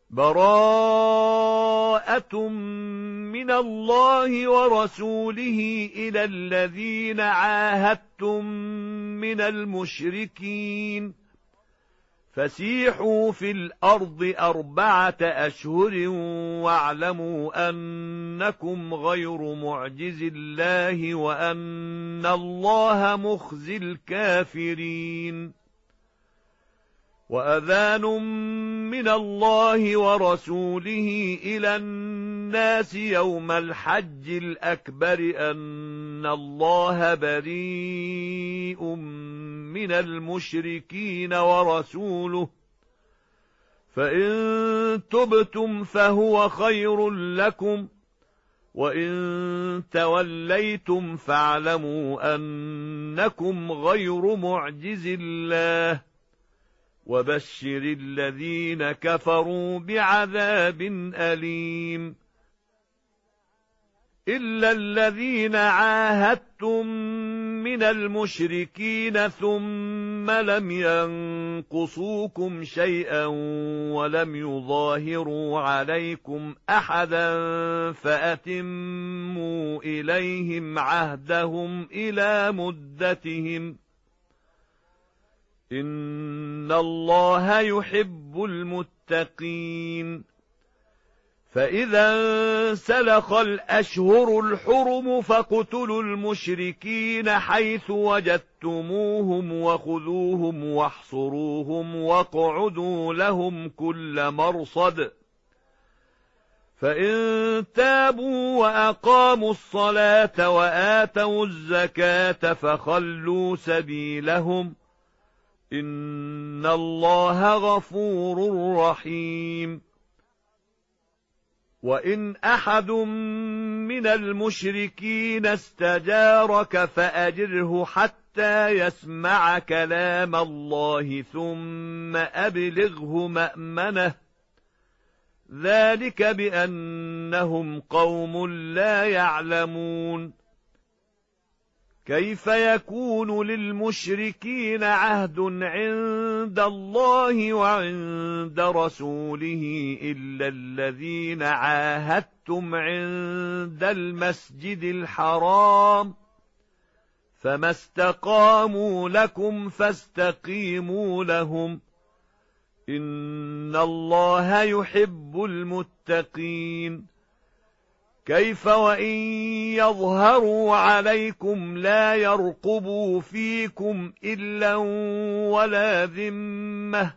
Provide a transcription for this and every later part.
براءة من الله ورسوله إلى الذين عاهدتم من المشركين فسيحوا في الأرض 4 أشهر واعلموا أنكم غير معجز الله وأن الله مخزي الكافرين وأذان من الله ورسوله إلى الناس يوم الحج الأكبر أن الله بريء من المشركين ورسوله فإن تبتم فهو خير لكم وإن توليتم فاعلموا أنكم غير معجز الله وبشر الذين كفروا بعذاب أليم إلا الذين عاهدتم من المشركين ثم لم ينقصوكم شيئا ولم يظاهروا عليكم أحدا فأتموا إليهم عهدهم إلى مدتهم إن الله يحب المتقين فإذا انسلخ الأشهر الحرم فاقتلوا المشركين حيث وجدتموهم وخذوهم واحصروهم واقعدوا لهم كل مرصد فإن تابوا وأقاموا الصلاة وآتوا الزكاة فخلوا سبيلهم إن الله غفور رحيم وإن أحد من المشركين استجارك فأجره حتى يسمع كلام الله ثم أبلغه مأمنه ذلك بأنهم قوم لا يعلمون كيف يكون للمشركين عهد عند الله وعند رسوله إلا الذين عاهدتم عند المسجد الحرام فما استقاموا لكم فاستقيموا لهم إن الله يحب المتقين كيف وإن يظهروا عليكم لا يرقبوا فيكم إلا ولا ذمة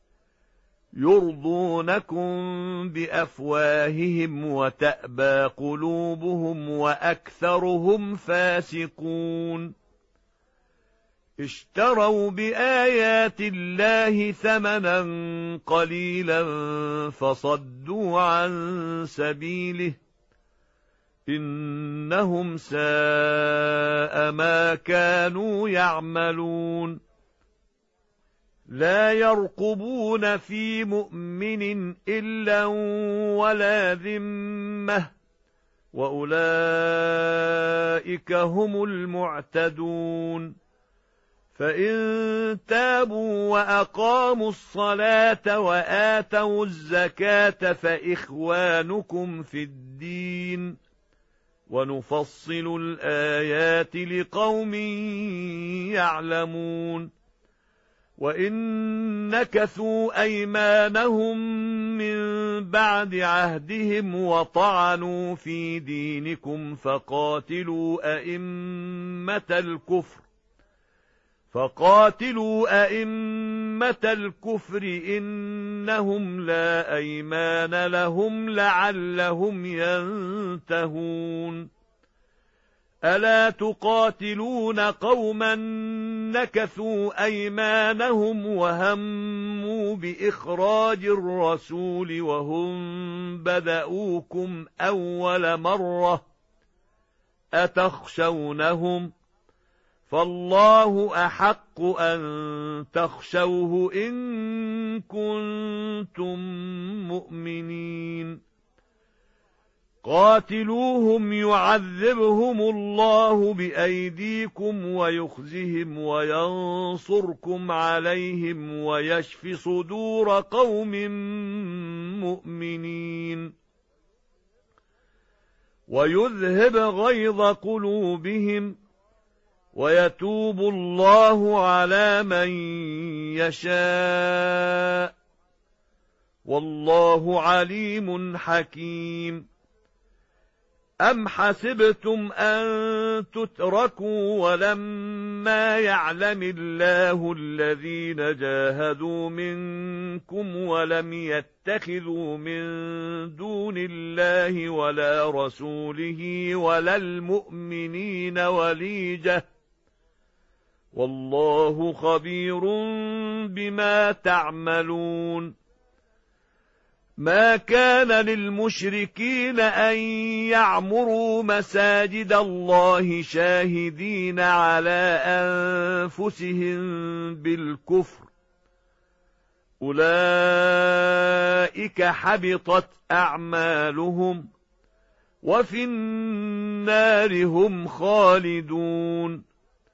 يرضونكم بأفواههم وتأبى قلوبهم وأكثرهم فاسقون اشتروا بآيات الله ثمنا قليلا فصدوا عن سبيله إنهم ساء ما كانوا يعملون لا يرقبون في مؤمن إلا ولا ذمة وأولئك هم المعتدون فإن تابوا وأقاموا الصلاة وآتوا الزكاة فإخوانكم في الدين ونفصل الآيات لقوم يعلمون وإن نكثوا أيمانهم من بعد عهدهم وطعنوا في دينكم فقاتلوا أئمة الكفر إنهم لا أيمان لهم لعلهم ينتهون ألا تقاتلون قوما نكثوا أيمانهم وهموا بإخراج الرسول وهم بدؤوكم أول مرة أتخشونهم فالله أحق أن تخشوه إن كنتم مؤمنين قاتلوهم يعذبهم الله بأيديكم ويخزهم وينصركم عليهم ويشف صدور قوم مؤمنين ويذهب غيظ قلوبهم ويتوب الله على من يشاء والله عليم حكيم أم حسبتم أن تتركوا ولما يعلم الله الذين جاهدوا منكم ولم يتخذوا من دون الله ولا رسوله ولا المؤمنين وليجة والله خبير بما تعملون ما كان للمشركين أن يعمروا مساجد الله شاهدين على أنفسهم بالكفر أولئك حبطت أعمالهم وفي النار هم خالدون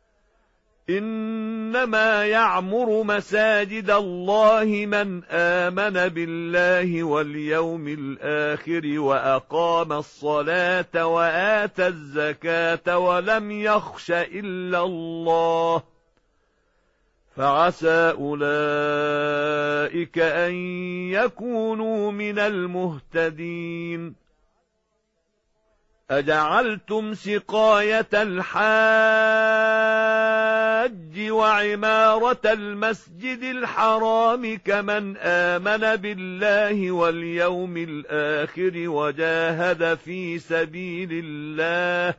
إنما يعمر مساجد الله من آمن بالله واليوم الآخر وأقام الصلاة وآتى الزكاة ولم يخش إلا الله فعسى أولئك أن يكونوا من المهتدين أجعلتم سقاية الحاج وعمارة المسجد الحرام كمن آمن بالله واليوم الآخر وجاهد في سبيل الله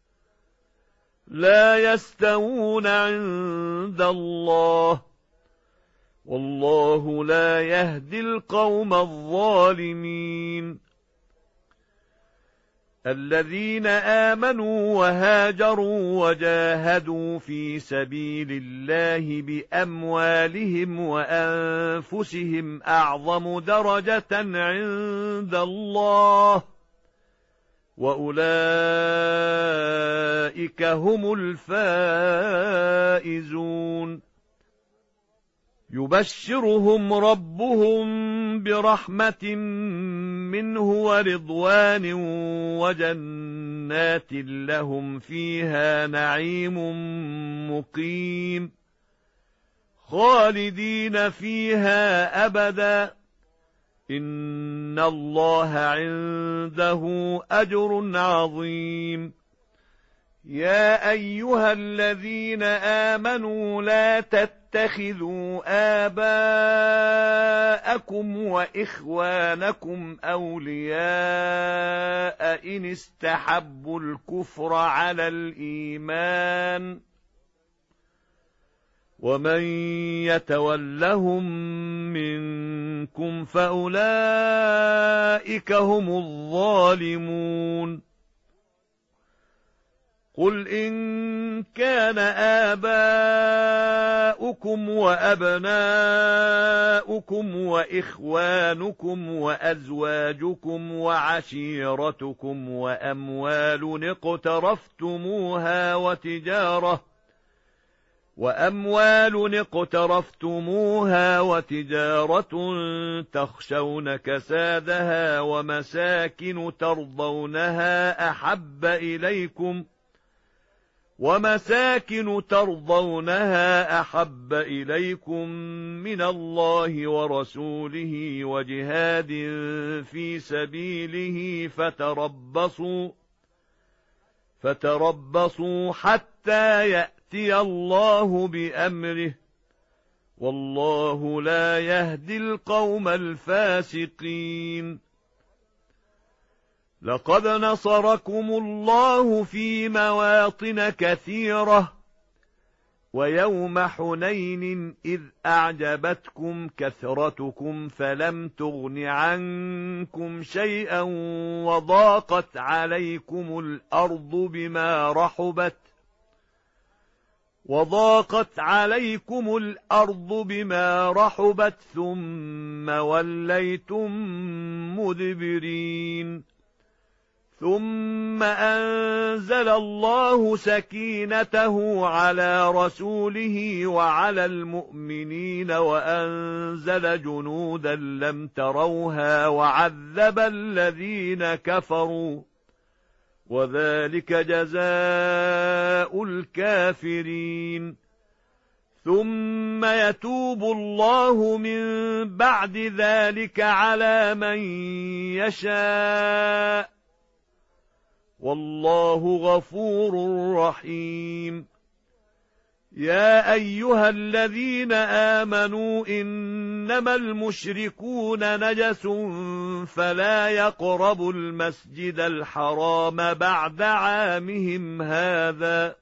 لا يستوون عند الله والله لا يهدي القوم الظالمين الذين آمنوا وهاجروا وجاهدوا في سبيل الله بأموالهم وأنفسهم أعظم درجة عند الله وأولئك هم الفائزون يبشرهم ربهم برحمة منه ورضوان وجنات لهم فيها نعيم مقيم خالدين فيها أبدا إن الله عنده أجر عظيم يا أيها الذين آمنوا لا تتخذوا آباءكم وإخوانكم أولياء إن استحبوا الكفر على الإيمان ومن يتولهم منكم فأولئك هم الظالمون قل إن كان آباؤكم وأبناؤكم وإخوانكم وأزواجكم وعشيرتكم وأموال اقترفتموها وتجارة تخشون كسادها ومساكن ترضونها أحب إليكم من الله ورسوله وجهاد في سبيله فتربصوا حتى يأتي الله بأمره والله لا يهدي القوم الفاسقين لقد نصركم الله في مواطن كثيرة ويوم حنين إذ أعجبتكم كثرتكم فلم تغن عنكم شيئا وضاقت عليكم الأرض بما رحبت ثم وليتم مدبرين ثم أنزل الله سكينته على رسوله وعلى المؤمنين وأنزل جنودا لم تروها وعذب الذين كفروا وذلك جزاء الكافرين ثم يتوب الله من بعد ذلك على من يشاء والله غفور رحيم يا أيها الذين آمنوا إنما المشركون نجس فلا يقربوا المسجد الحرام بعد عامهم هذا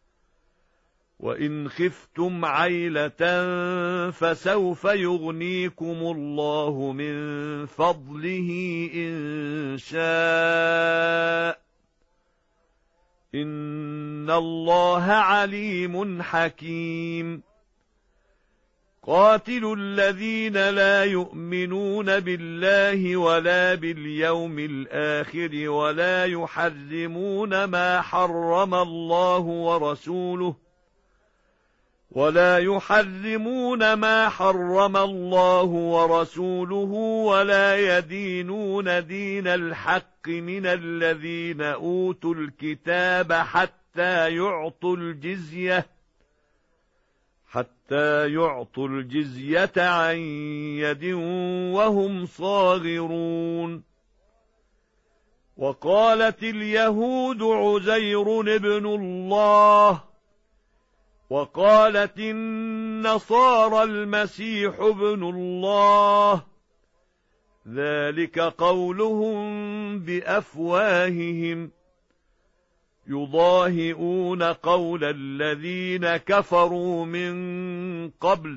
وإن خفتم عيلة فسوف يغنيكم الله من فضله إن شاء إن الله عليم حكيم قاتلوا الذين لا يؤمنون بالله ولا باليوم الآخر ولا يحرمون ما حرم الله ورسوله ولا يدينون دين الحق من الذين أوتوا الكتاب حتى يعطوا الجزية عن يد وهم صاغرون وقالت اليهود عزير ابن الله وقالت النصارى المسيح ابن الله ذلك قولهم بأفواههم يضاهئون قول الذين كفروا من قبل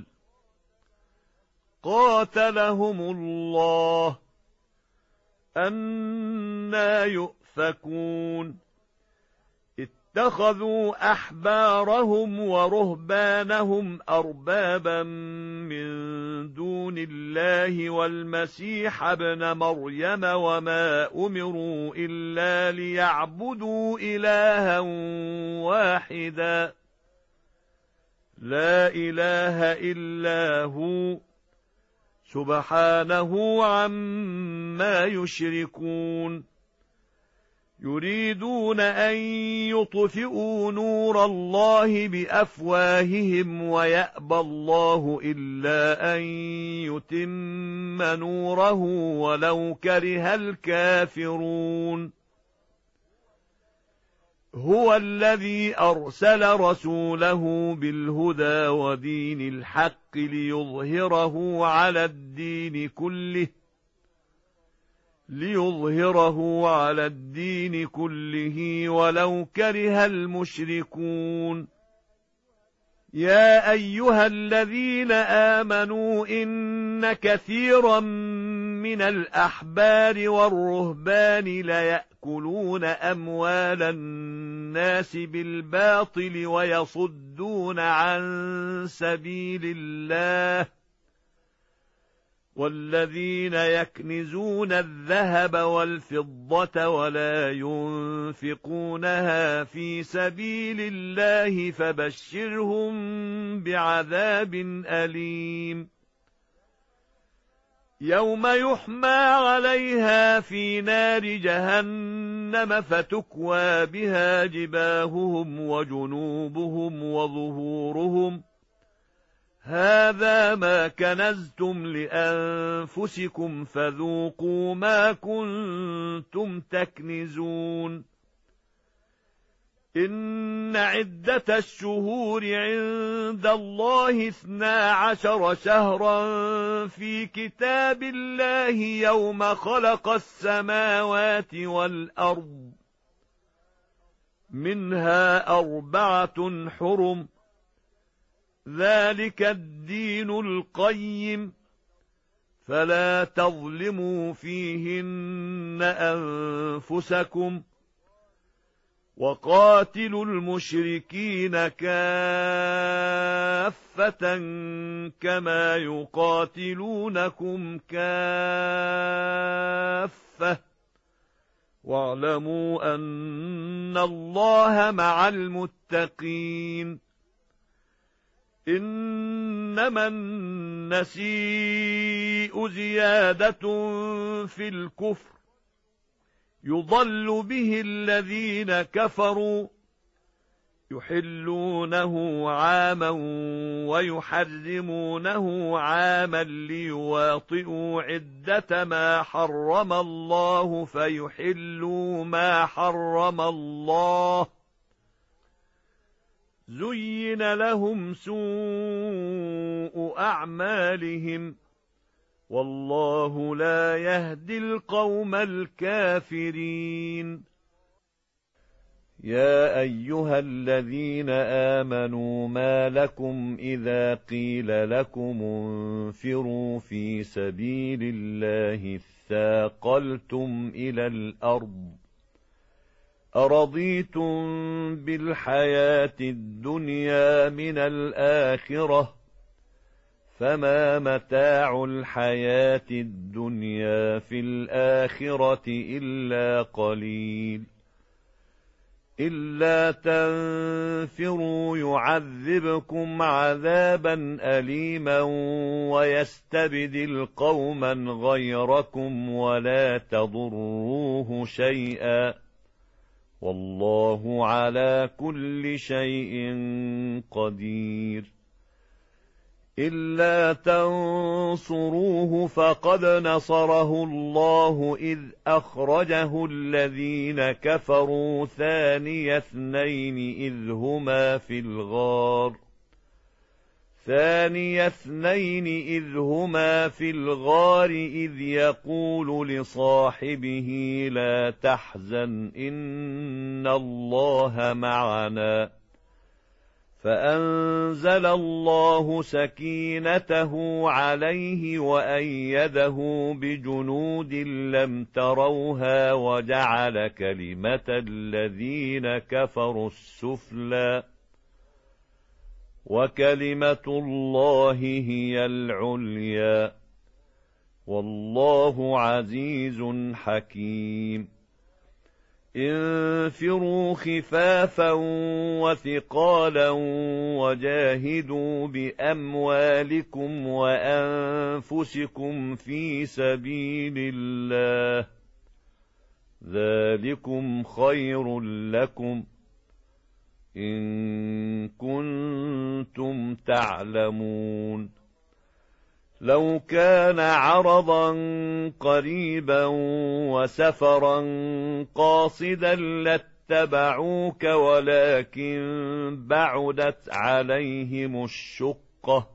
قاتلهم الله أنى يؤفكون اتخذوا أحبارهم ورهبانهم أربابا من دون الله والمسيح ابن مريم وما أمروا إلا ليعبدوا إلها واحدا لا إله إلا هو سبحانه عما يشركون يريدون أن يطفئوا نور الله بأفواههم ويأبى الله إلا أن يتم نوره ولو كره الكافرون هو الذي أرسل رسوله بالهدى ودين الحق ليظهره على الدين كله ولو كره المشركون يا أيها الذين آمنوا إن كثيرا من الأحبار والرهبان ليأكلون أموال الناس بالباطل ويصدون عن سبيل الله والذين يكنزون الذهب والفضة ولا ينفقونها في سبيل الله فبشرهم بعذاب أليم يوم يحمى عليها في نار جهنم فتكوى بها جباههم وجنوبهم وظهورهم هذا ما كنزتم لأنفسكم فذوقوا ما كنتم تكنزون إن عدة الشهور عند الله 12 شهرا في كتاب الله يوم خلق السماوات والأرض منها 4 حرم ذلك الدين القيم فلا تظلموا فيهن أنفسكم وقاتلوا المشركين كافة كما يقاتلونكم كافة واعلموا أن الله مع المتقين. إنما النسيء زيادة في الكفر يضل به الذين كفروا يحلونه عاما ويحرمونه عاما ليواطئوا عدة ما حرم الله فيحلوا ما حرم الله. زين لهم سوء أعمالهم والله لا يهدي القوم الكافرين. يا أيها الذين آمنوا ما لكم إذا قيل لكم انفروا في سبيل الله اثاقلتم إلى الأرض أرضيتم بالحياة الدنيا من الآخرة فما متاع الحياة الدنيا في الآخرة إلا قليل. إلا تنفروا يعذبكم عذابا أليما ويستبدل قوما غيركم ولا تضروه شيئا والله على كل شيء قدير. إلا تنصروه فقد نصره الله إذ أخرجه الذين كفروا ثاني اثنين إذ هما في الغار إذ يقول لصاحبه لا تحزن إن الله معنا فأنزل الله سكينته عليه وأيده بجنود لم تروها وجعل كلمة الذين كفروا السفلى وكلمة الله هي العليا والله عزيز حكيم. انفروا خفافا وثقالا وجاهدوا بأموالكم وأنفسكم في سبيل الله ذلكم خير لكم إن كنتم تعلمون. لو كان عرضا قريبا وسفرا قاصدا لاتبعوك ولكن بعدت عليهم الشقة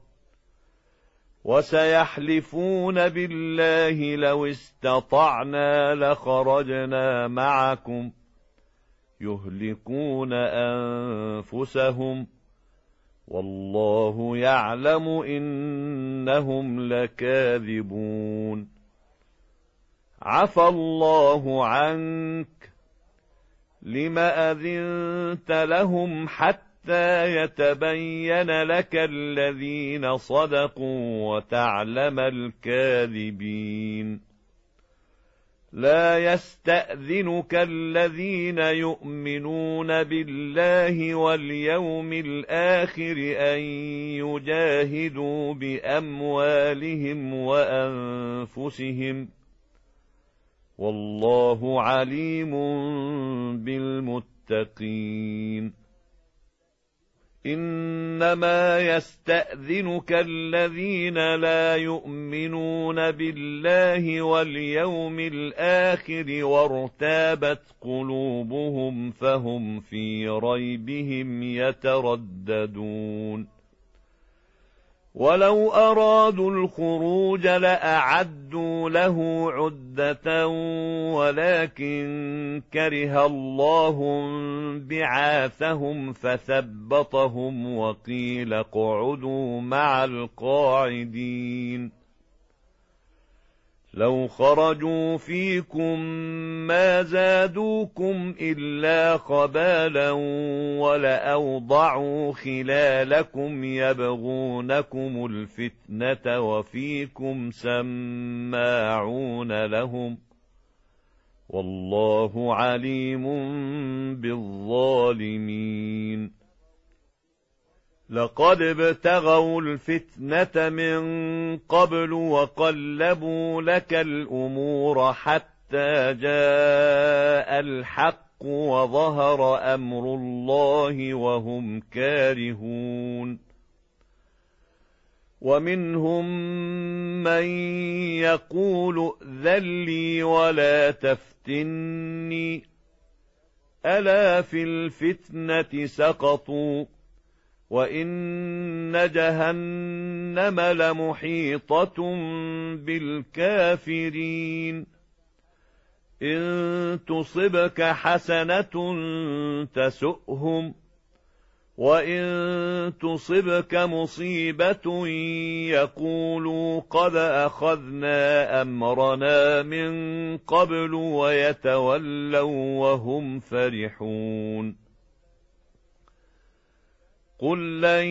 وسيحلفون بالله لو استطعنا لخرجنا معكم يهلكون أنفسهم والله يعلم إنهم لكاذبون. عفى الله عنك لم أذنت لهم حتى يتبين لك الذين صدقوا وتعلم الكاذبين. لا يستأذنك الذين يؤمنون بالله واليوم الآخر أن يجاهدوا بأموالهم وأنفسهم والله عليم بالمتقين. إنما يستأذنك الذين لا يؤمنون بالله واليوم الآخر وارتابت قلوبهم فهم في ريبهم يترددون. ولو أرادوا الخروج لأعدوا له عدة ولكن كره الله بعاثهم فثبطهم وقيل اقعدوا مع القاعدين. لو خرجوا فيكم ما زادوكم إلا خبالا ولأوضعوا خلالكم يبغونكم الفتنة وفيكم سماعون لهم والله عليم بالظالمين. لقد ابتغوا الفتنة من قبل وقلبوا لك الأمور حتى جاء الحق وظهر أمر الله وهم كارهون. ومنهم من يقول ائذن لي ولا تفتني ألا في الفتنة سقطوا وإن جهنم لمحيطة بالكافرين. إن تصبك حسنة تسؤهم وإن تصبك مصيبة يقولوا قد أخذنا أمرنا من قبل ويتولوا وهم فرحون. قل لن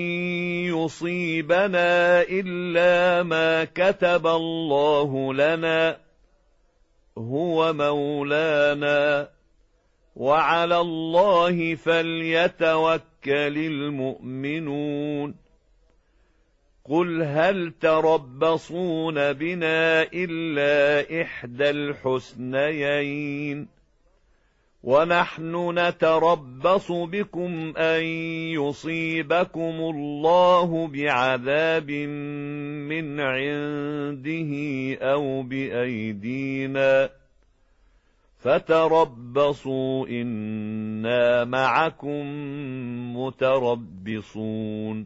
يصيبنا إلا ما كتب الله لنا هو مولانا وعلى الله فليتوكل المؤمنون. قل هل تربصون بنا إلا إحدى الحسنيين ونحن نتربص بكم أن يصيبكم الله بعذاب من عنده أو بأيدينا فتربصوا إنا معكم متربصون.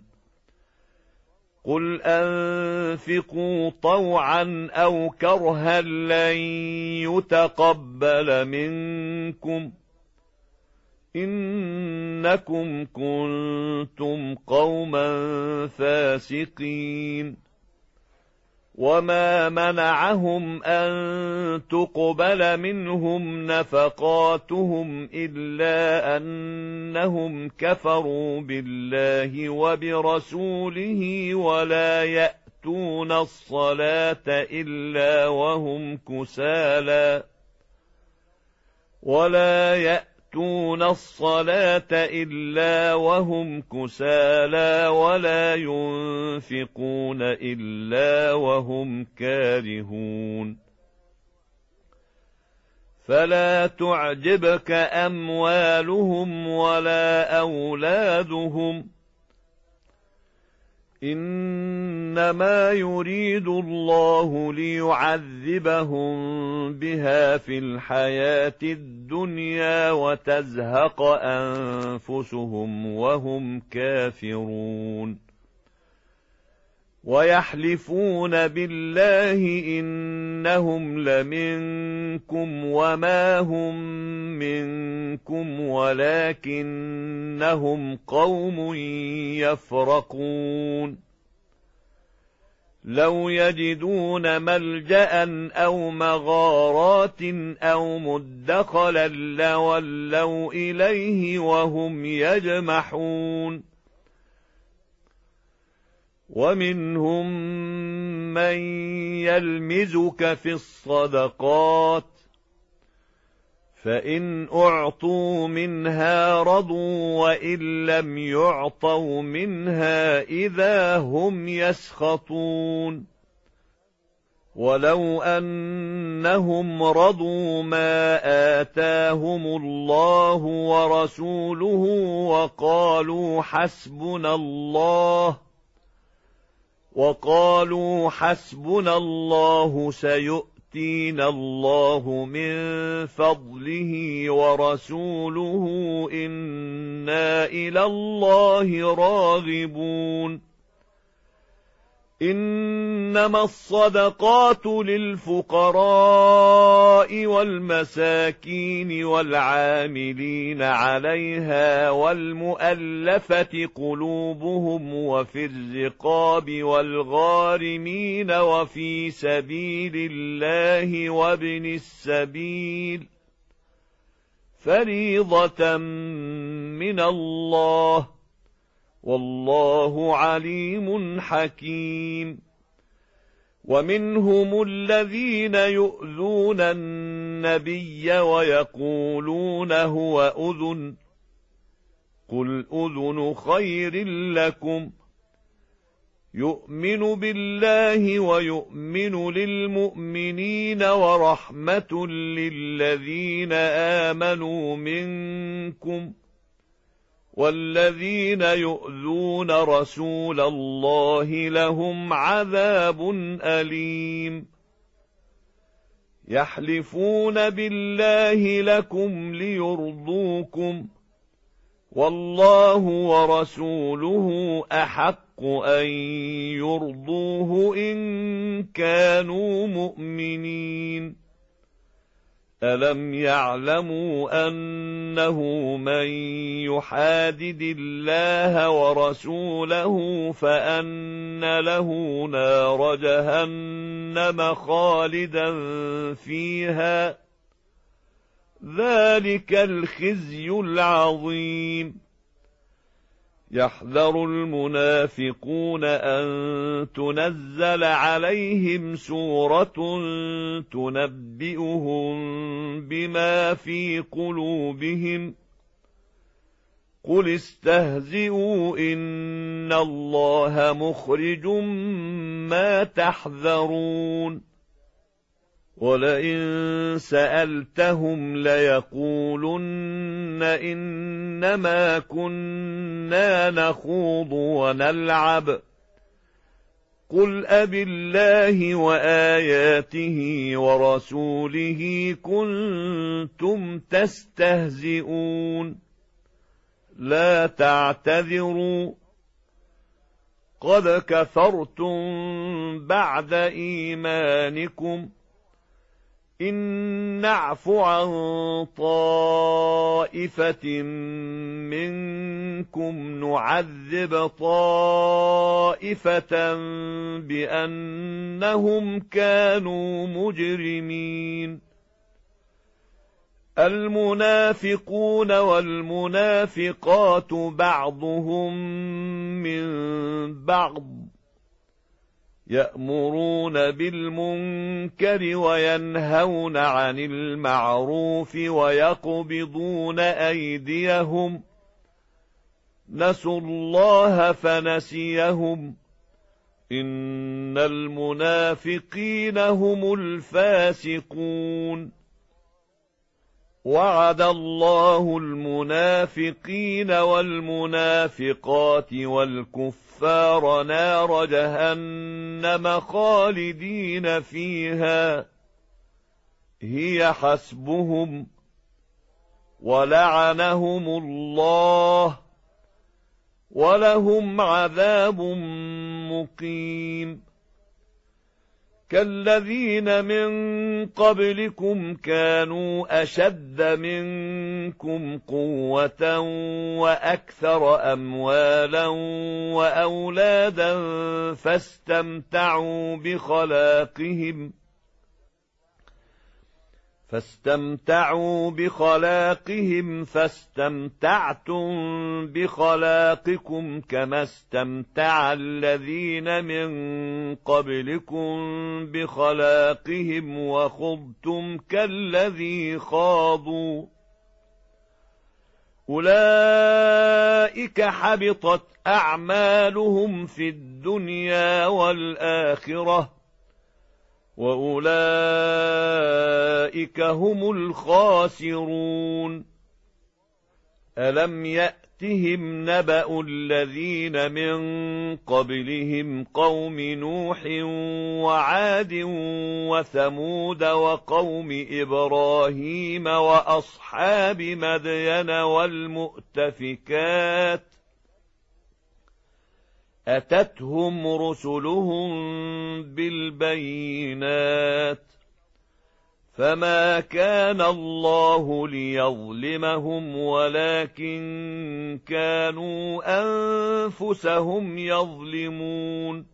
قل أنفقوا طوعا أو كرها لن يتقبل منكم إنكم كنتم قوما فاسقين. وما منعهم أن تقبل منهم نفقاتهم إلا أنهم كفروا بالله وبرسوله ولا يأتون الصلاة إلا وهم كسالى ولا ينفقون إلا وهم كارهون. فلا تعجبك أموالهم ولا أولادهم إنما يريد الله ليعذبهم بها في الحياة الدنيا وتزهق أنفسهم وهم كافرون. ويحلفون بالله إنهم لمنكم وما هم منكم ولكنهم قوم يفرقون. لو يجدون ملجأ أو مغارات أو مدخلا لولوا إليه وهم يجمحون. ومنهم من يلمزك في الصدقات فإن أعطوا منها رضوا وإن لم يعطوا منها إذا هم يسخطون. ولو أنهم رضوا ما آتاهم الله ورسوله وقالوا حسبنا الله سيؤتينا الله من فضله ورسوله إنا إلى الله راغبون. إنما الصدقات للفقراء والمساكين والعاملين عليها والمؤلفة قلوبهم وفي الرقاب والغارمين وفي سبيل الله وابن السبيل فريضة من الله والله عليم حكيم. ومنهم الذين يؤذون النبي ويقولون هو أذن، قل أذن خير لكم يؤمن بالله ويؤمن للمؤمنين ورحمة للذين آمنوا منكم، والذين يؤذون رسول الله لهم عذاب أليم. يحلفون بالله لكم ليرضوكم، والله ورسوله أحق أن يرضوه إن كانوا مؤمنين. ألم يعلموا أنه من يحادد الله ورسوله فأن له نار جهنم خالدا فيها، ذلك الخزي العظيم. يحذر المنافقون أن تنزل عليهم سورة تنبئهم بما في قلوبهم، قل استهزئوا إن الله مخرج ما تحذرون. ولئن سألتهم ليقولن إنما كنا نخوض ونلعب، قل أبالله وآياته ورسوله كنتم تستهزئون، لا تعتذروا قد كفرتم بعد إيمانكم، إن نعف عن طائفة منكم نعذب طائفة بأنهم كانوا مجرمين. المنافقون والمنافقات بعضهم من بعض، يأمرون بالمنكر وينهون عن المعروف ويقبضون أيديهم، نسوا الله فنسيهم، إن المنافقين هم الفاسقون. وعد الله المنافقين والمنافقات والكفار نار جهنم خالدين فيها، هي حسبهم، ولعنهم الله، ولهم عذاب مقيم. كالذين من قبلكم كانوا أشد منكم قوة وأكثر أموالا وأولادا فاستمتعوا بخلاقهم فاستمتعتم بخلاقكم كما استمتع الذين من قبلكم بخلاقهم وخضتم كالذي خاضوا، أولئك حبطت أعمالهم في الدنيا والآخرة، وأولئك هم الخاسرون. ألم يأتهم نبأ الذين من قبلهم قوم نوح وعاد وثمود وقوم إبراهيم وأصحاب مدين والمؤتفكات، أتتهم رسلهم بالبينات، فما كان الله ليظلمهم ولكن كانوا أنفسهم يظلمون.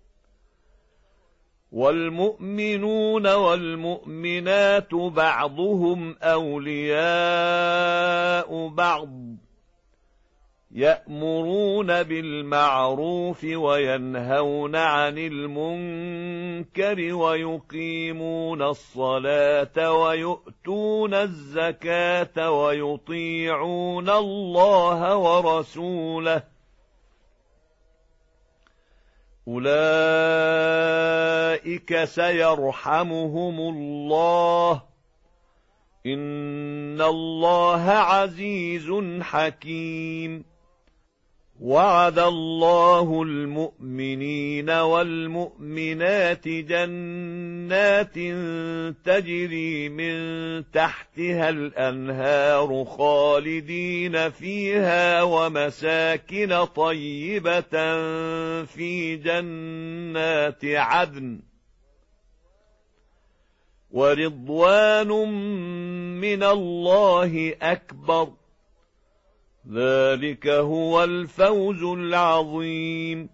والمؤمنون والمؤمنات بعضهم أولياء بعض، يأمرون بالمعروف وينهون عن المنكر ويقيمون الصلاة ويؤتون الزكاة ويطيعون الله ورسوله أولئك سيرحمهم الله إن الله عزيز حكيم وعد الله المؤمنين والمؤمنات جنات تجري من تحتها الأنهار خالدين فيها ومساكن طيبة في جنات عدن ورضوان من الله أكبر ذلك هو الفوز العظيم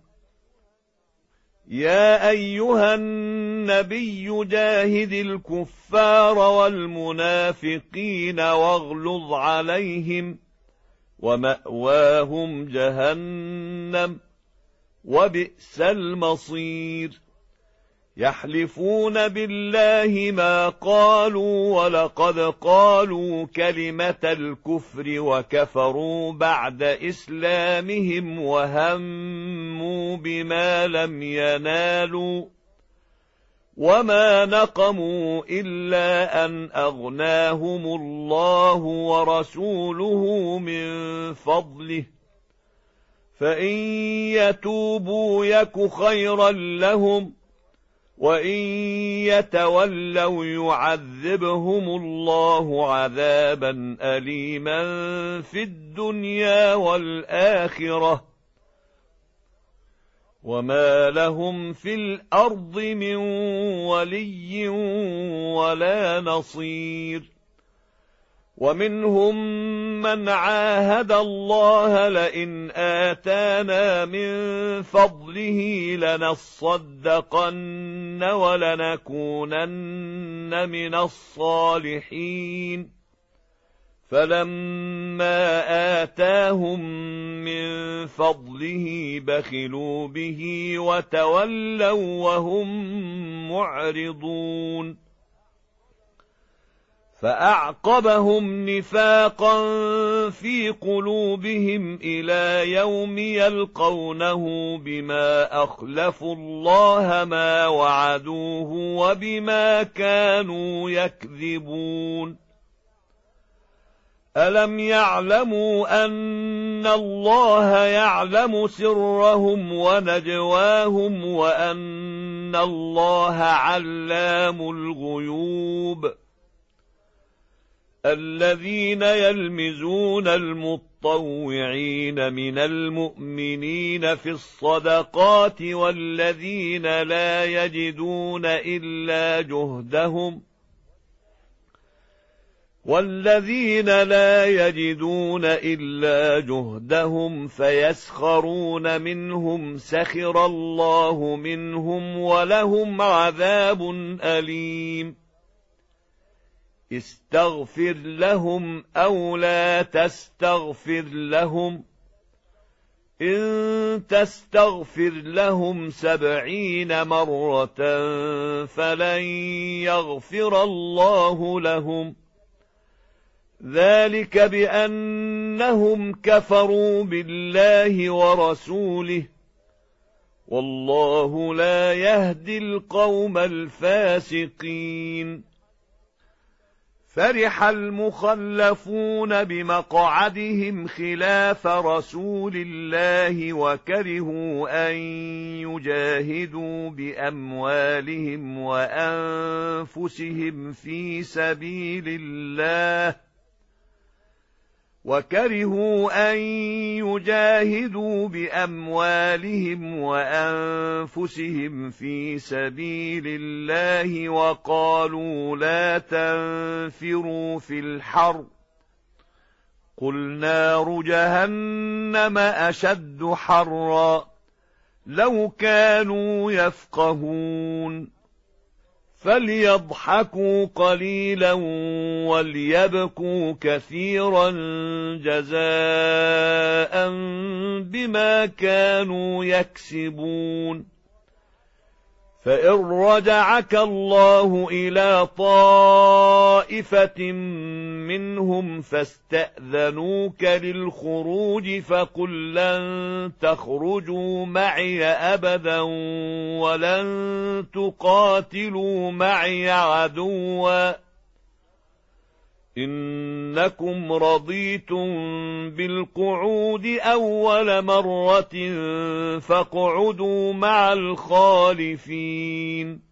يا أيها النبي جاهد الكفار والمنافقين واغلظ عليهم ومأواهم جهنم وبئس المصير يحلفون بالله ما قالوا ولقد قالوا كلمة الكفر وكفروا بعد إسلامهم وهموا بما لم ينالوا وما نقموا إلا أن أغناهم الله ورسوله من فضله فإن يتوبوا يك خيرا لهم وإن يتولوا يعذبهم الله عذابا أليما في الدنيا والآخرة وما لهم في الأرض من ولي ولا نصير ومنهم من عاهد الله لئن آتانا من فضله لنصدقن ولنكونن من الصالحين فلما آتاهم من فضله بخلوا به وتولوا وهم معرضون فأعقبهم نفاقا في قلوبهم إلى يوم يلقونه بما أخلفوا الله ما وعدوه وبما كانوا يكذبون ألم يعلموا أن الله يعلم سرهم ونجواهم وأن الله علام الغيوب الذين يلمزون المطوعين من المؤمنين في الصدقات والذين لا يجدون إلا جهدهم فيسخرون منهم سخر الله منهم ولهم عذاب أليم استغفر لهم أو لا تستغفر لهم إن تستغفر لهم 70 مرة فلن يغفر الله لهم ذلك بأنهم كفروا بالله ورسوله والله لا يهدي القوم الفاسقين فرح المخلفون بمقعدهم خلاف رسول الله وكرهوا أن يجاهدوا بأموالهم وأنفسهم في سبيل الله وقالوا لا تنفروا في الحر قل نار جهنم أشد حرا لو كانوا يفقهون فليضحكوا قليلا وليبكوا كثيرا جزاء بما كانوا يكسبون. فإن رجعك الله إلى طائفة منهم فاستأذنوك للخروج فقل لن تخرجوا معي أبدا ولن تقاتلوا معي عدوا إنكم رضيتم بالقعود أول مرة فاقعدوا مع الخالفين.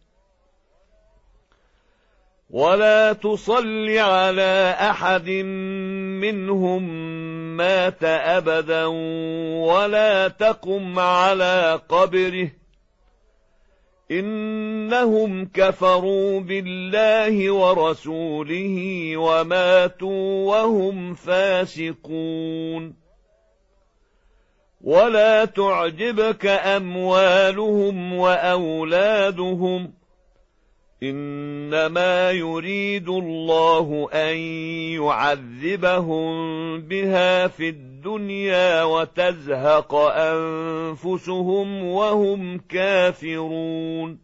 ولا تصل على أحد منهم مات أبدا ولا تقم على قبره إنهم كفروا بالله ورسوله وماتوا وهم فاسقون. ولا تعجبك أموالهم وأولادهم إنما يريد الله أن يعذبهم بها في الدنيا وتزهق أنفسهم وهم كافرون.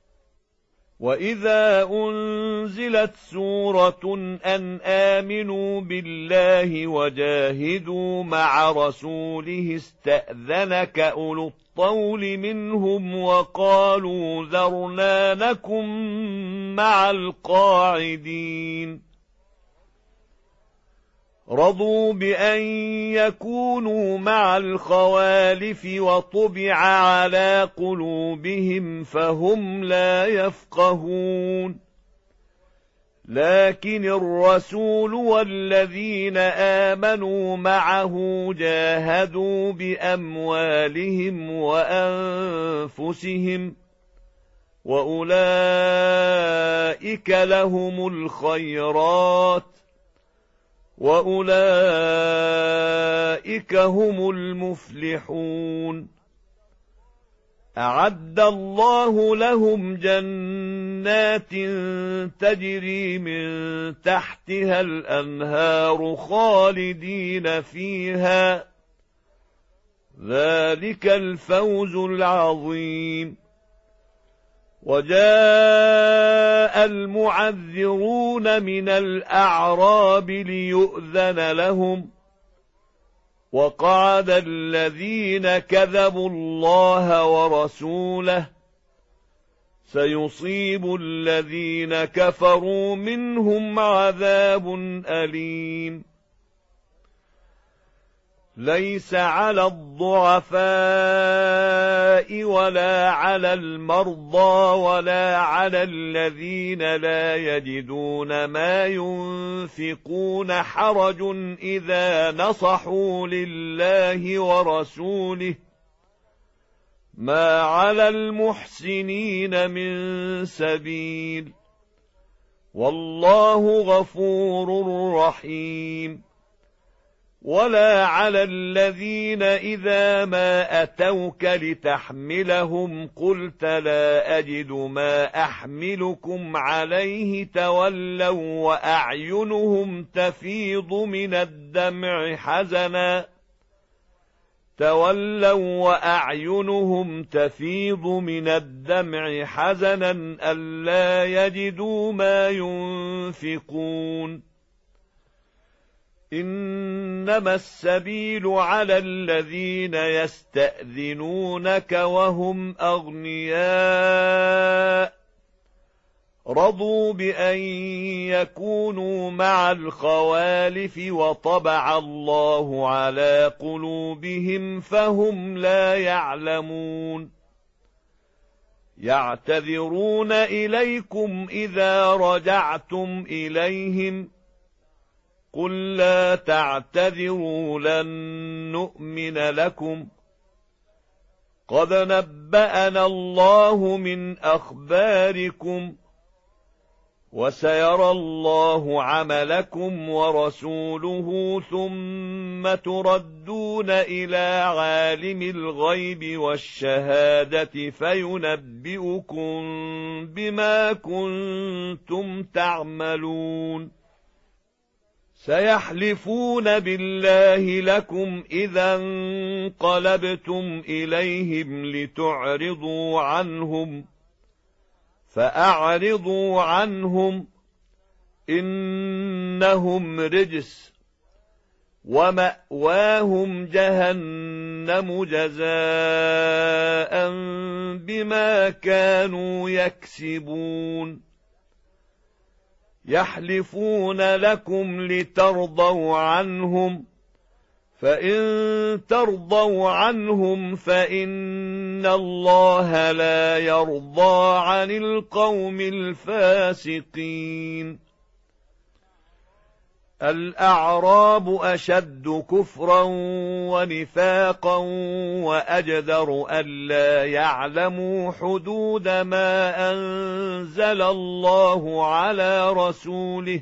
وإذا أنزلت سورة أن آمنوا بالله وجاهدوا مع رسوله استأذنك أولو الطول منهم وقالوا ذرنا نكن مع القاعدين. رضوا بأن يكونوا مع الخوالف وطبع على قلوبهم فهم لا يفقهون. لكن الرسول والذين آمنوا معه جاهدوا بأموالهم وأنفسهم وأولئك لهم الخيرات وأولئك هم المفلحون. أعد الله لهم جنات تجري من تحتها الأنهار خالدين فيها ذلك الفوز العظيم. وجاء المعذرون من الأعراب ليؤذن لهم وقعد الذين كذبوا الله ورسوله سيصيب الذين كفروا منهم عذاب أليم. ليس على الضعفاء ولا على المرضى ولا على الذين لا يجدون ما ينفقون حرج إذا نصحوا لله ورسوله ما على المحسنين من سبيل والله غفور رحيم. ولا على الذين إذا ما أتوك لتحملهم قلت لا أجد ما أحملكم عليه تولوا وأعينهم تفيض من الدمع حزنا ألا يجدوا ما ينفقون. إنما السبيل على الذين يستأذنونك وهم أغنياء رضوا بأن يكونوا مع الخوالف وطبع الله على قلوبهم فهم لا يعلمون. يعتذرون إليكم إذا رجعتم إليهم قل لا تعتذروا لن نؤمن لكم قد نبأنا الله من أخباركم وسيرى الله عملكم ورسوله ثم تردون إلى عالم الغيب والشهادة فينبئكم بما كنتم تعملون سيحلفون بالله لكم إذا انقلبتم إليهم لتعرضوا عنهم فأعرضوا عنهم إنهم رجس ومأواهم جهنم جزاء بما كانوا يكسبون يحلفون لكم لترضوا عنهم فإن ترضوا عنهم فإن الله لا يرضى عن القوم الفاسقين الأعراب أشد كفرا ونفاقا وأجدر ألا يعلموا حدود ما أنزل الله على رسوله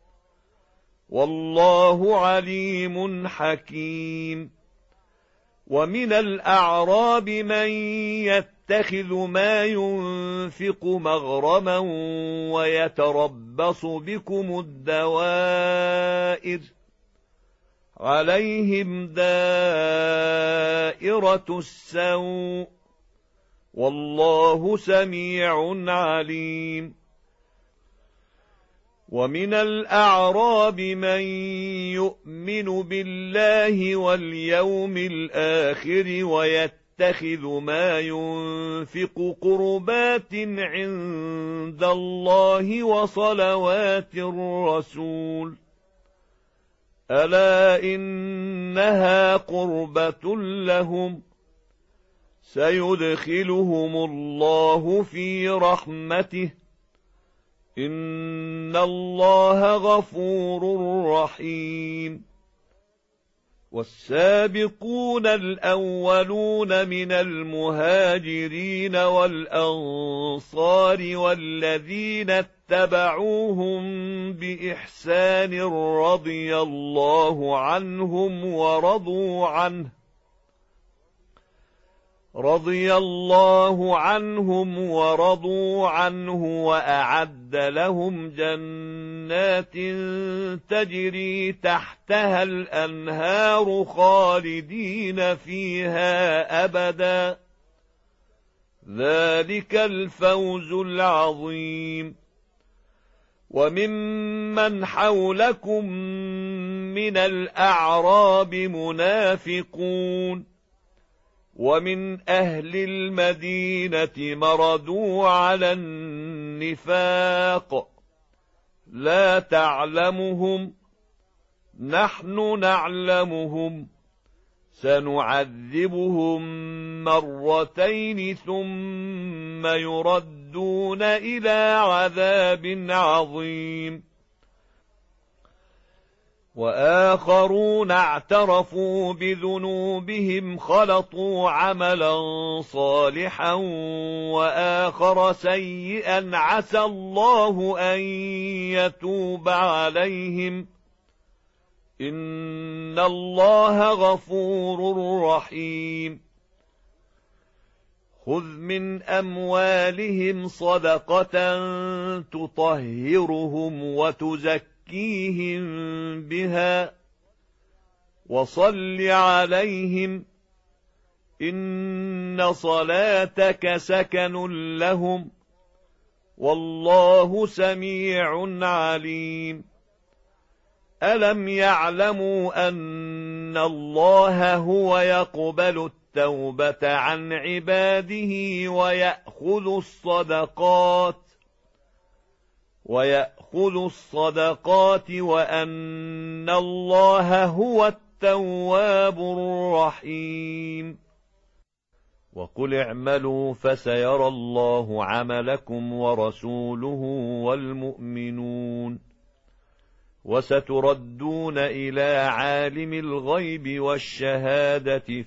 والله عليم حكيم ومن الأعراب من يتخذ ما ينفق مغرما ويتربص بكم الدوائر عليهم دائرة السوء والله سميع عليم ومن الأعراب من يؤمن بالله واليوم الآخر ويتخذ ما ينفق قربات عند الله وصلوات الرسول ألا إنها قربة لهم سيدخلهم الله في رحمته إن الله غفور رحيم والسابقون الأولون من المهاجرين والأنصار والذين اتبعوهم بإحسان رضي الله عنهم ورضوا عنه وأعد لهم جنات تجري تحتها الأنهار خالدين فيها أبدا ذلك الفوز العظيم وممن حولكم من الأعراب منافقون ومن أهل المدينة مردوا على النفاق لا تعلمهم نحن نعلمهم سنعذبهم مرتين ثم يردون إلى عذاب عظيم وآخرون اعترفوا بذنوبهم خلطوا عملا صالحا وآخر سيئا عسى الله أن يتوب عليهم إن الله غفور رحيم خذ من أموالهم صدقة تطهرهم وتزكيهم بها وصل عليهم إن صلاتك سكن لهم والله سميع عليم ألم يعلموا أن الله هو يقبل التوبة عن عباده ويأخذ الصدقات وأن الله هو التواب الرحيم وقل اعملوا فسيرى الله عملكم ورسوله والمؤمنون وستردون إلى عالم الغيب والشهادة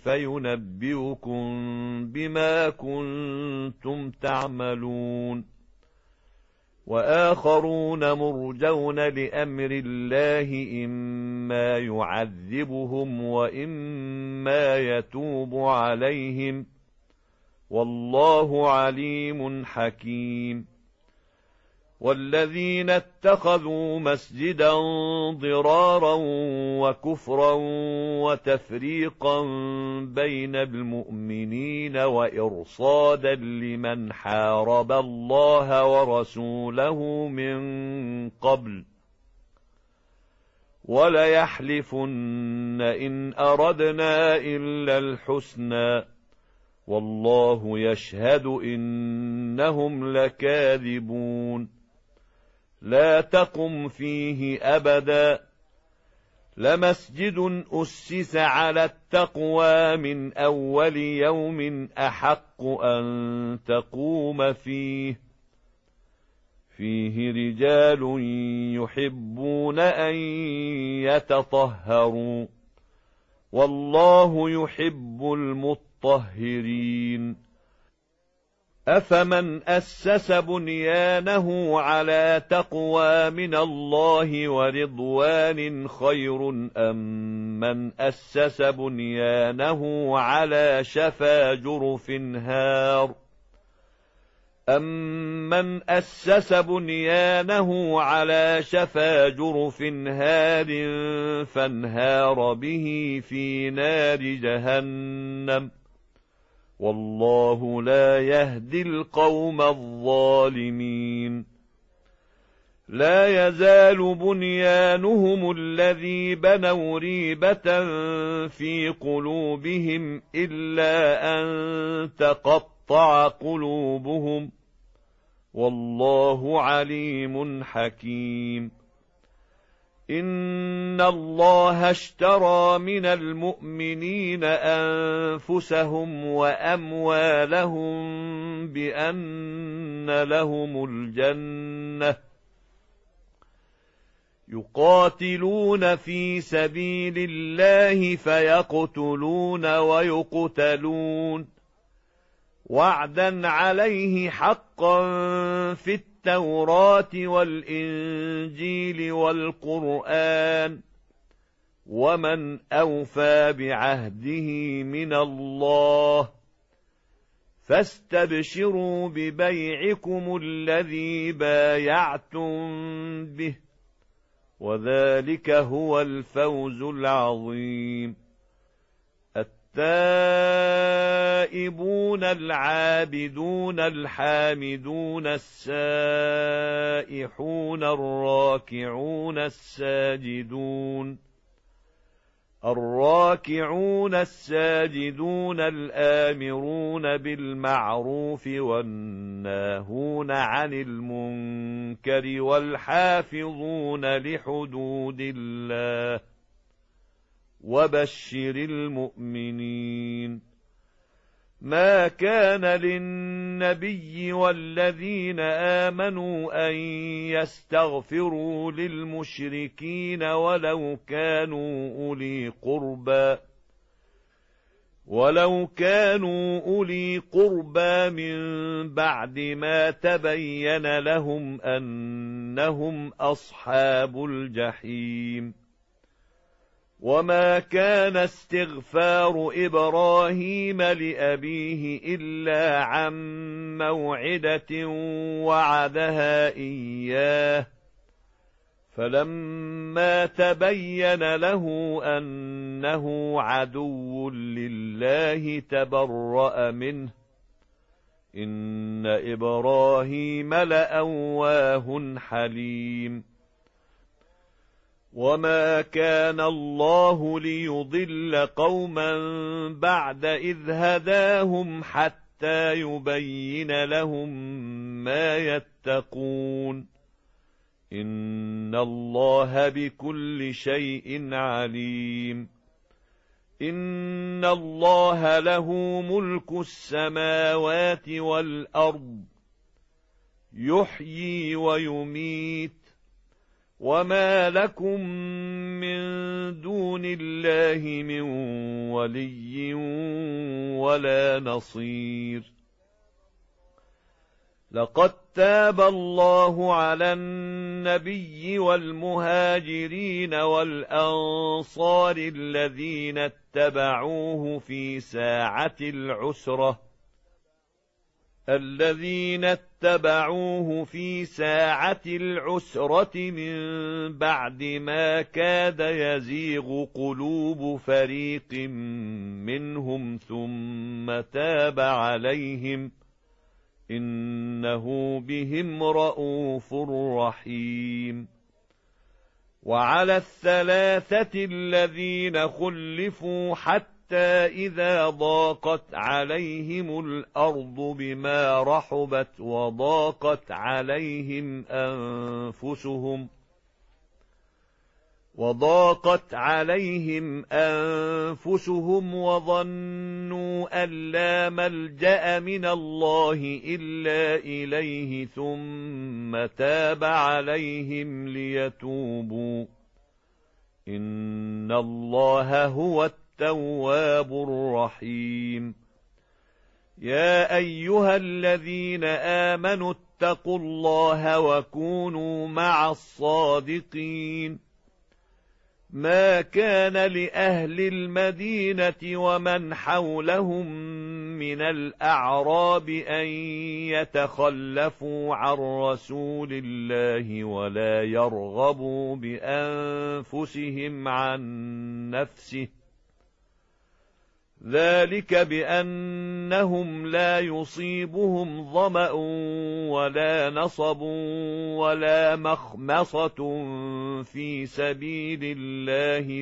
فينبئكم بما كنتم تعملون وآخرون مرجون لأمر الله إما يعذبهم وإما يتوب عليهم، والله عليم حكيم. والذين اتخذوا مسجدا ضرارا وكفرا وتفريقا بين المؤمنين وإرصادا لمن حارب الله ورسوله من قبل وليحلفن إن أردنا إلا الحسنى والله يشهد إنهم لكاذبون. لا تقم فيه أبدا لمسجد أسس على التقوى من أول يوم أحق أن تقوم فيه رجال يحبون أن يتطهروا والله يحب المطهرين. أفمن أسس بنيانه على تقوى من الله ورضوان خير أم من أسس بنيانه على شفا جرف هار أَمَّنْ أَسَّسَ بُنْيَانَهُ عَلَى شَفَا جُرُفٍ هَارٍ فَانْهَارَ بِهِ فِي نَارِ جَهَنَّمَ وَاللَّهُ لَا يَهْدِي الْقَوْمَ الظَّالِمِينَ. لا يزال بنيانهم الذي بنوا ريبة في قلوبهم إلا أن تقطع قلوبهم والله عليم حكيم. إن الله اشترى من المؤمنين أنفسهم وأموالهم بأن لهم الجنة يقاتلون في سبيل الله فيقتلون ويقتلون وعدا عليه حقا في التوراة والإنجيل والقرآن ومن أوفى بعهده من الله فاستبشروا ببيعكم الذي بايعتم به وذلك هو الفوز العظيم. التائبون العابدون الحامدون السائحون الراكعون الساجدون الآمرون بالمعروف والناهون عن المنكر والحافظون لحدود الله وبشر المؤمنين. ما كان للنبي والذين آمنوا أن يستغفروا للمشركين ولو كانوا أولي قربى من بعد ما تبين لهم أنهم أصحاب الجحيم. وما كان استغفار إبراهيم لأبيه إلا عن موعدة وعدها إياه فلما تبين له أنه عدو لله تبرأ منه إن إبراهيم لأواه حليم. وما كان الله ليضل قوما بعد إذ هداهم حتى يبين لهم ما يتقون إن الله بكل شيء عليم. إن الله له ملك السماوات والأرض يحيي ويميت وما لكم من دون الله من ولي ولا نصير. لقد تاب الله على النبي والمهاجرين والأنصار الذين اتبعوه في ساعة العسرة من بعد ما كاد يزيغ قلوب فريق منهم ثم تاب عليهم إنه بهم رءوف رحيم. وعلى الثلاثة الذين خلفوا حتى إذا ضاقت عليهم الأرض بما رحبت وضاقت عليهم أنفسهم وظنوا أن لا ملجأ من الله إلا إليه ثم تاب عليهم ليتوبوا إن الله هو التواب الرحيم. يا أيها الذين آمنوا اتقوا الله وكونوا مع الصادقين. ما كان لأهل المدينة ومن حولهم من الأعراب أن يتخلفوا عن رسول الله ولا يرغبوا بأنفسهم عن نفسه، ذلك بأنهم لا يصيبهم ظمأ ولا نصب ولا مخمصة في سبيل الله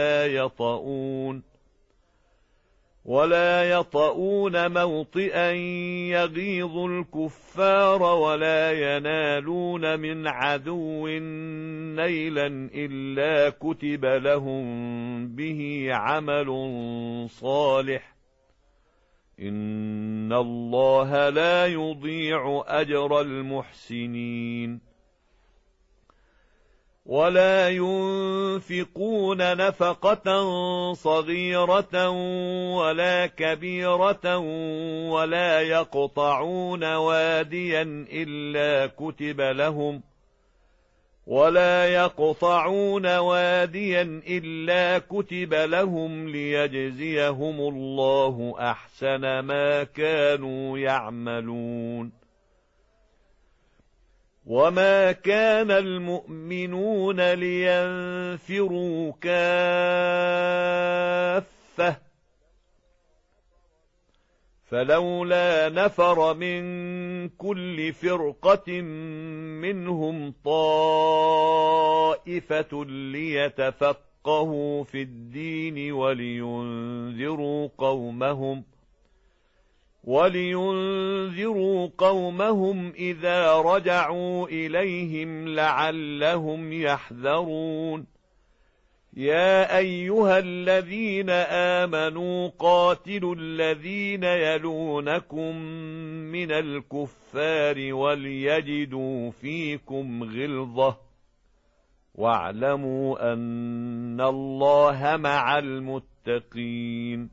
ولا يطؤون موطئا يغيظ الكفار ولا ينالون من عدو نيلا إلا كتب لهم به عمل صالح إن الله لا يضيع أجر المحسنين. ولا ينفقون نفقة صغيرة ولا كبيرة ولا يقطعون واديا إلا كتب لهم ليجزيهم الله أحسن ما كانوا يعملون. وما كان المؤمنون لينفروا كافة فلولا نفر من كل فرقة منهم طائفة ليتفقهوا في الدين ولينذروا قومهم إذا رجعوا إليهم لعلهم يحذرون. يا أيها الذين آمنوا قاتلوا الذين يلونكم من الكفار وليجدوا فيكم غلظة واعلموا أن الله مع المتقين.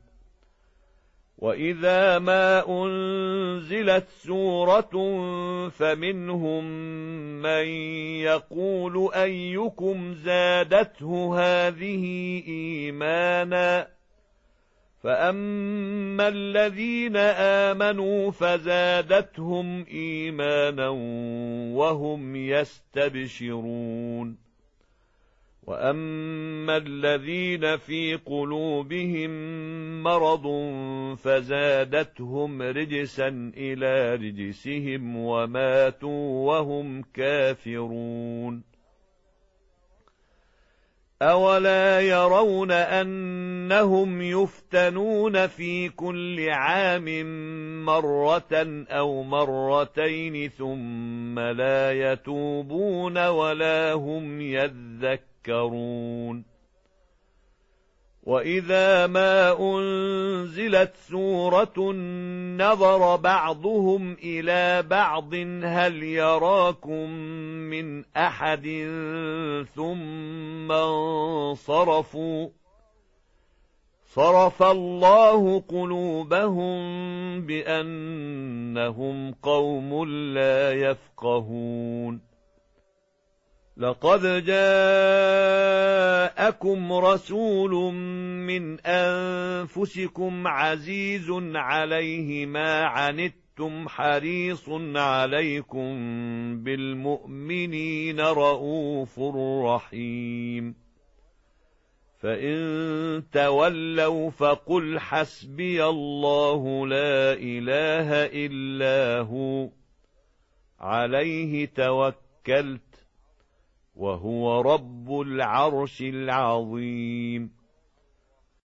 وإذا ما أنزلت سورة فمنهم من يقول أيكم زادته هذه إيمانا فأما الذين آمنوا فزادتهم إيمانا وهم يستبشرون. وأما الذين في قلوبهم مرض فزادتهم رجسا إلى رجسهم وماتوا وهم كافرون. أولا يرون أنهم يفتنون في كل عام مرة أو مرتين ثم لا يتوبون ولا هم يذكرون. وإذا ما أنزلت سورة نظر بعضهم إلى بعض هل يراكم من أحد ثم صرف الله قلوبهم بأنهم قوم لا يفقهون لقد جاءكم رسول من أنفسكم عزيز عليه ما عنتم حريص عليكم بالمؤمنين رءوف رحيم فإن تولوا فقل حسبي الله لا إله إلا هو عليه توكلت وهو رب العرش العظيم